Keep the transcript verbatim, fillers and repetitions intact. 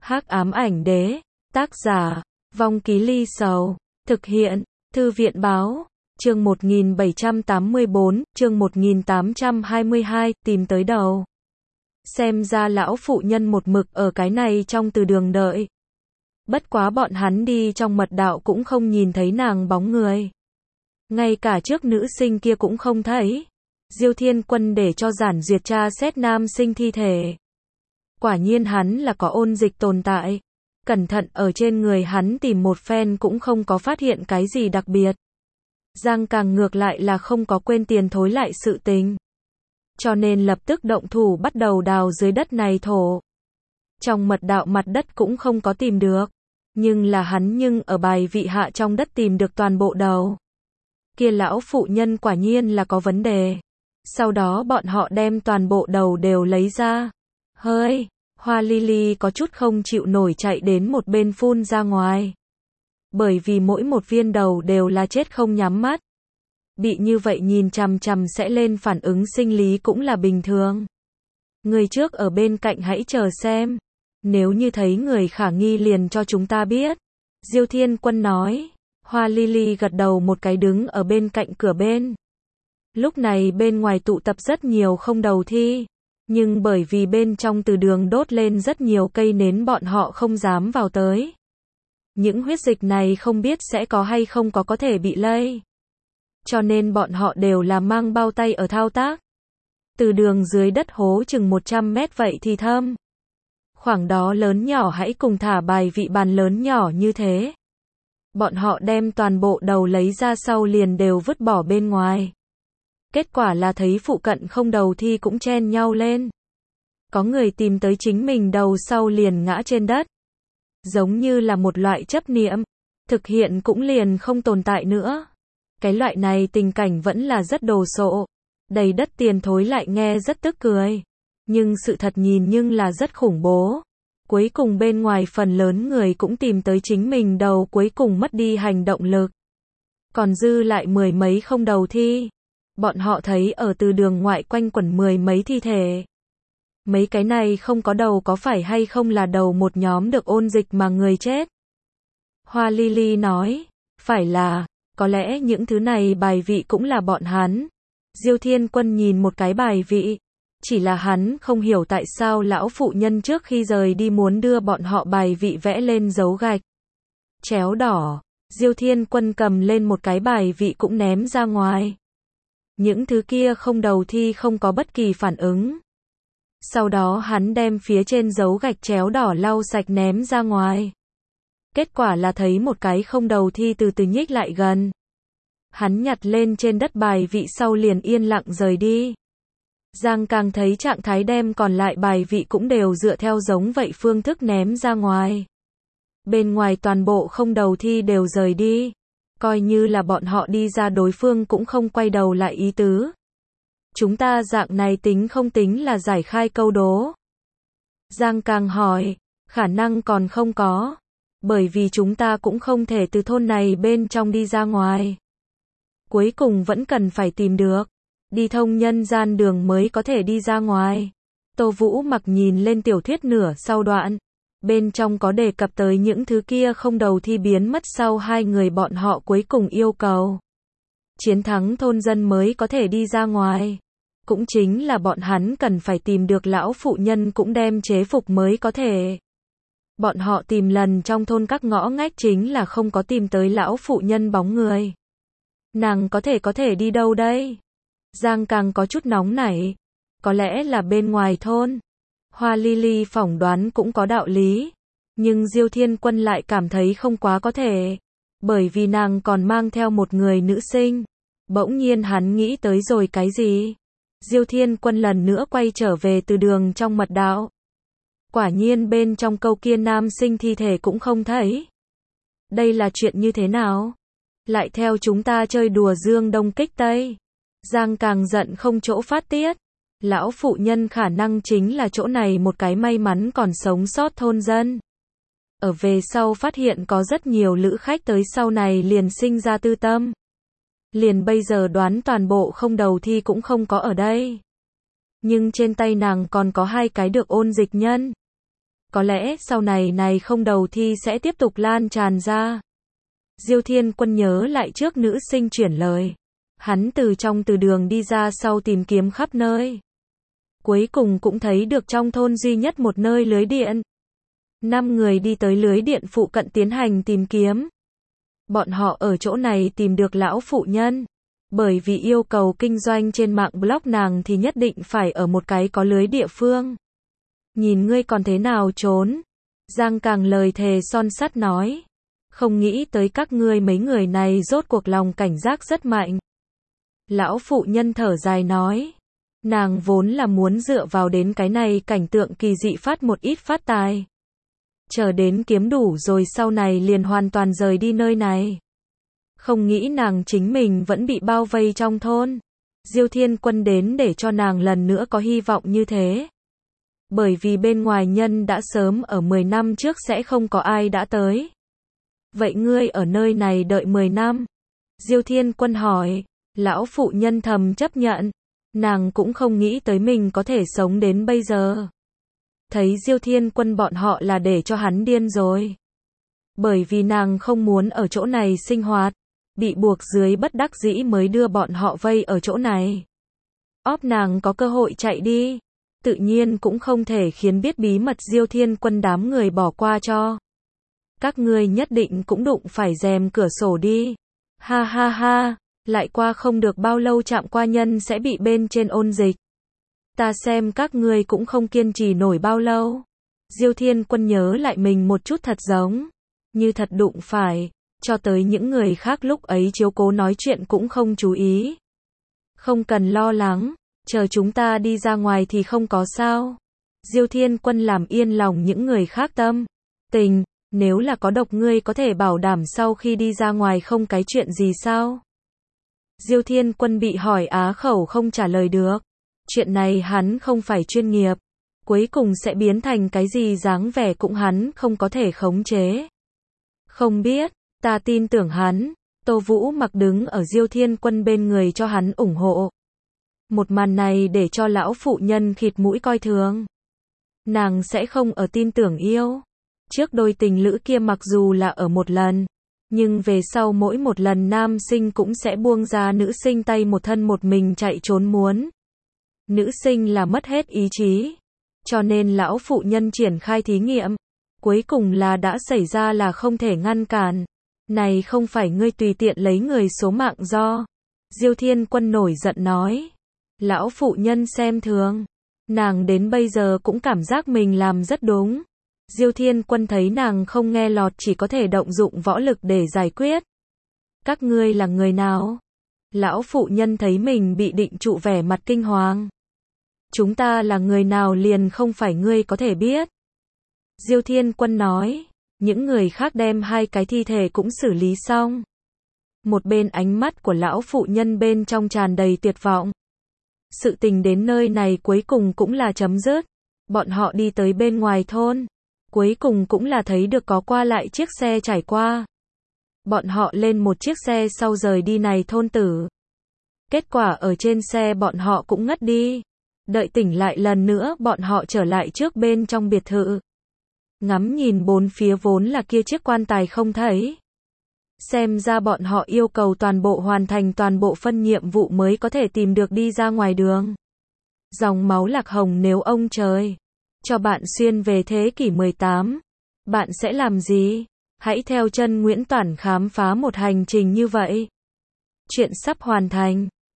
Hắc ám ảnh đế, tác giả, Vong Ký Ly Sầu, thực hiện, Thư viện báo, chương một nghìn bảy trăm tám mươi bốn, chương một nghìn tám trăm hai mươi hai, tìm tới đầu. Xem ra lão phụ nhân một mực ở cái này trong từ đường đợi. Bất quá bọn hắn đi trong mật đạo cũng không nhìn thấy nàng bóng người. Ngay cả trước nữ sinh kia cũng không thấy. Diêu Thiên Quân để cho Giản Duyệt tra xét nam sinh thi thể. Quả nhiên hắn là có ôn dịch tồn tại. Cẩn thận ở trên người hắn tìm một phen cũng không có phát hiện cái gì đặc biệt. Giang Càng ngược lại là không có quên tiền thối lại sự tình. Cho nên lập tức động thủ bắt đầu đào dưới đất này thổ. Trong mật đạo mặt đất cũng không có tìm được. Nhưng là hắn nhưng ở bài vị hạ trong đất tìm được toàn bộ đầu. Kia lão phụ nhân quả nhiên là có vấn đề. Sau đó bọn họ đem toàn bộ đầu đều lấy ra. Hơi, Hoa Lily có chút không chịu nổi chạy đến một bên phun ra ngoài. Bởi vì mỗi một viên đầu đều là chết không nhắm mắt. Bị như vậy nhìn chằm chằm sẽ lên phản ứng sinh lý cũng là bình thường. Người trước ở bên cạnh hãy chờ xem. Nếu như thấy người khả nghi liền cho chúng ta biết. Diêu Thiên Quân nói. Hoa Lily gật đầu một cái đứng ở bên cạnh cửa bên. Lúc này bên ngoài tụ tập rất nhiều không đầu thi. Nhưng bởi vì bên trong từ đường đốt lên rất nhiều cây nến bọn họ không dám vào tới. Những huyết dịch này không biết sẽ có hay không có có thể bị lây. Cho nên bọn họ đều là mang bao tay ở thao tác. Từ đường dưới đất hố chừng một trăm mét vậy thì thâm. Khoảng đó lớn nhỏ hãy cùng thả bài vị bàn lớn nhỏ như thế. Bọn họ đem toàn bộ đầu lấy ra sau liền đều vứt bỏ bên ngoài. Kết quả là thấy phụ cận không đầu thi cũng chen nhau lên. Có người tìm tới chính mình đầu sau liền ngã trên đất. Giống như là một loại chấp niệm. Thực hiện cũng liền không tồn tại nữa. Cái loại này tình cảnh vẫn là rất đồ sộ. Đầy đất tiền thối lại nghe rất tức cười. Nhưng sự thật nhìn nhưng là rất khủng bố. Cuối cùng bên ngoài phần lớn người cũng tìm tới chính mình đầu cuối cùng mất đi hành động lực. Còn dư lại mười mấy không đầu thi. Bọn họ thấy ở từ đường ngoại quanh quẩn mười mấy thi thể. Mấy cái này không có đầu có phải hay không là đầu một nhóm được ôn dịch mà người chết? Hoa Lily nói, phải là, có lẽ những thứ này bài vị cũng là bọn hắn. Diêu Thiên Quân nhìn một cái bài vị. Chỉ là hắn không hiểu tại sao lão phụ nhân trước khi rời đi muốn đưa bọn họ bài vị vẽ lên dấu gạch. Chéo đỏ, Diêu Thiên Quân cầm lên một cái bài vị cũng ném ra ngoài. Những thứ kia không đầu thi không có bất kỳ phản ứng. Sau đó hắn đem phía trên dấu gạch chéo đỏ lau sạch ném ra ngoài. Kết quả là thấy một cái không đầu thi từ từ nhích lại gần. Hắn nhặt lên trên đất bài vị sau liền yên lặng rời đi. Giang Càng thấy trạng thái đem còn lại bài vị cũng đều dựa theo giống vậy phương thức ném ra ngoài. Bên ngoài toàn bộ không đầu thi đều rời đi. Coi như là bọn họ đi ra đối phương cũng không quay đầu lại ý tứ. Chúng ta dạng này tính không tính là giải khai câu đố? Giang Càng hỏi, khả năng còn không có. Bởi vì chúng ta cũng không thể từ thôn này bên trong đi ra ngoài. Cuối cùng vẫn cần phải tìm được. Đi thông nhân gian đường mới có thể đi ra ngoài. Tô Vũ Mặc nhìn lên tiểu thuyết nửa sau đoạn. Bên trong có đề cập tới những thứ kia không đầu thi biến mất sau hai người bọn họ cuối cùng yêu cầu. Chiến thắng thôn dân mới có thể đi ra ngoài. Cũng chính là bọn hắn cần phải tìm được lão phụ nhân cũng đem chế phục mới có thể. Bọn họ tìm lần trong thôn các ngõ ngách chính là không có tìm tới lão phụ nhân bóng người. Nàng có thể có thể đi đâu đây? Giang Càng có chút nóng nảy. Có lẽ là bên ngoài thôn. Hoa Lily phỏng đoán cũng có đạo lý. Nhưng Diêu Thiên Quân lại cảm thấy không quá có thể. Bởi vì nàng còn mang theo một người nữ sinh. Bỗng nhiên hắn nghĩ tới rồi cái gì? Diêu Thiên Quân lần nữa quay trở về từ đường trong mật đạo. Quả nhiên bên trong câu kia nam sinh thi thể cũng không thấy. Đây là chuyện như thế nào? Lại theo chúng ta chơi đùa dương đông kích tây. Giang Càng giận không chỗ phát tiết. Lão phụ nhân khả năng chính là chỗ này một cái may mắn còn sống sót thôn dân. Ở về sau phát hiện có rất nhiều lữ khách tới sau này liền sinh ra tư tâm. Liền bây giờ đoán toàn bộ không đầu thi cũng không có ở đây. Nhưng trên tay nàng còn có hai cái được ôn dịch nhân. có lẽ sau này này không đầu thi sẽ tiếp tục lan tràn ra. Diêu Thiên Quân nhớ lại trước nữ sinh chuyển lời. Hắn từ trong từ đường đi ra sau tìm kiếm khắp nơi. Cuối cùng cũng thấy được trong thôn duy nhất một nơi lưới điện. Năm người đi tới lưới điện phụ cận tiến hành tìm kiếm. Bọn họ ở chỗ này tìm được lão phụ nhân. Bởi vì yêu cầu kinh doanh trên mạng blog nàng thì nhất định phải ở một cái có lưới địa phương. Nhìn ngươi còn thế nào trốn. Giang Càng lời thề son sắt nói. Không nghĩ tới các ngươi mấy người này rốt cuộc lòng cảnh giác rất mạnh. Lão phụ nhân thở dài nói. Nàng vốn là muốn dựa vào đến cái này cảnh tượng kỳ dị phát một ít phát tài. Chờ đến kiếm đủ rồi sau này liền hoàn toàn rời đi nơi này. Không nghĩ nàng chính mình vẫn bị bao vây trong thôn. Diêu Thiên Quân đến để cho nàng lần nữa có hy vọng như thế. Bởi vì bên ngoài nhân đã sớm ở mười năm trước sẽ không có ai đã tới. Vậy ngươi ở nơi này đợi mười năm? Diêu Thiên Quân hỏi. Lão phụ nhân thầm chấp nhận. Nàng cũng không nghĩ tới mình có thể sống đến bây giờ. Thấy Diêu Thiên Quân bọn họ là để cho hắn điên rồi. Bởi vì nàng không muốn ở chỗ này sinh hoạt. Bị buộc dưới bất đắc dĩ mới đưa bọn họ vây ở chỗ này. Óp nàng có cơ hội chạy đi. Tự nhiên cũng không thể khiến biết bí mật Diêu Thiên Quân đám người bỏ qua cho. Các ngươi nhất định cũng đụng phải rèm cửa sổ đi. Ha ha ha, lại qua không được bao lâu chạm qua nhân sẽ bị bên trên ôn dịch. Ta xem các ngươi cũng không kiên trì nổi bao lâu. Diêu Thiên Quân nhớ lại mình một chút thật giống. Như thật đụng phải. Cho tới những người khác lúc ấy chiếu cố nói chuyện cũng không chú ý. Không cần lo lắng. Chờ chúng ta đi ra ngoài thì không có sao. Diêu Thiên Quân làm yên lòng những người khác tâm. Tình. Nếu là có độc ngươi có thể bảo đảm sau khi đi ra ngoài không cái chuyện gì sao? Diêu Thiên Quân bị hỏi á khẩu không trả lời được. Chuyện này hắn không phải chuyên nghiệp. Cuối cùng sẽ biến thành cái gì dáng vẻ cũng hắn không có thể khống chế. Không biết, ta tin tưởng hắn. Tô Vũ Mặc đứng ở Diêu Thiên Quân bên người cho hắn ủng hộ. Một màn này để cho lão phụ nhân khịt mũi coi thường. Nàng sẽ không ở tin tưởng yêu. Trước đôi tình lữ kia mặc dù là ở một lần, nhưng về sau mỗi một lần nam sinh cũng sẽ buông ra nữ sinh tay một thân một mình chạy trốn muốn. Nữ sinh là mất hết ý chí. Cho nên lão phụ nhân triển khai thí nghiệm. Cuối cùng là đã xảy ra là không thể ngăn cản. Này không phải ngươi tùy tiện lấy người số mạng do. Diêu Thiên Quân nổi giận nói. Lão phụ nhân xem thường. Nàng đến bây giờ cũng cảm giác mình làm rất đúng. Diêu Thiên Quân thấy nàng không nghe lọt chỉ có thể động dụng võ lực để giải quyết. Các ngươi là người nào? Lão phụ nhân thấy mình bị định trụ vẻ mặt kinh hoàng. Chúng ta là người nào liền không phải ngươi có thể biết. Diêu Thiên Quân nói. Những người khác đem hai cái thi thể cũng xử lý xong. Một bên ánh mắt của lão phụ nhân bên trong tràn đầy tuyệt vọng. Sự tình đến nơi này cuối cùng cũng là chấm dứt. Bọn họ đi tới bên ngoài thôn. Cuối cùng cũng là thấy được có qua lại chiếc xe trải qua. Bọn họ lên một chiếc xe sau rời đi này thôn tử. Kết quả ở trên xe bọn họ cũng ngất đi. Đợi tỉnh lại lần nữa bọn họ trở lại trước bên trong biệt thự. Ngắm nhìn bốn phía vốn là kia chiếc quan tài không thấy. Xem ra bọn họ yêu cầu toàn bộ hoàn thành toàn bộ phân nhiệm vụ mới có thể tìm được đi ra ngoài đường. Dòng máu lạc hồng nếu ông trời cho bạn xuyên về thế kỷ mười tám, bạn sẽ làm gì? Hãy theo chân Nguyễn Toản khám phá một hành trình như vậy. Chuyện sắp hoàn thành.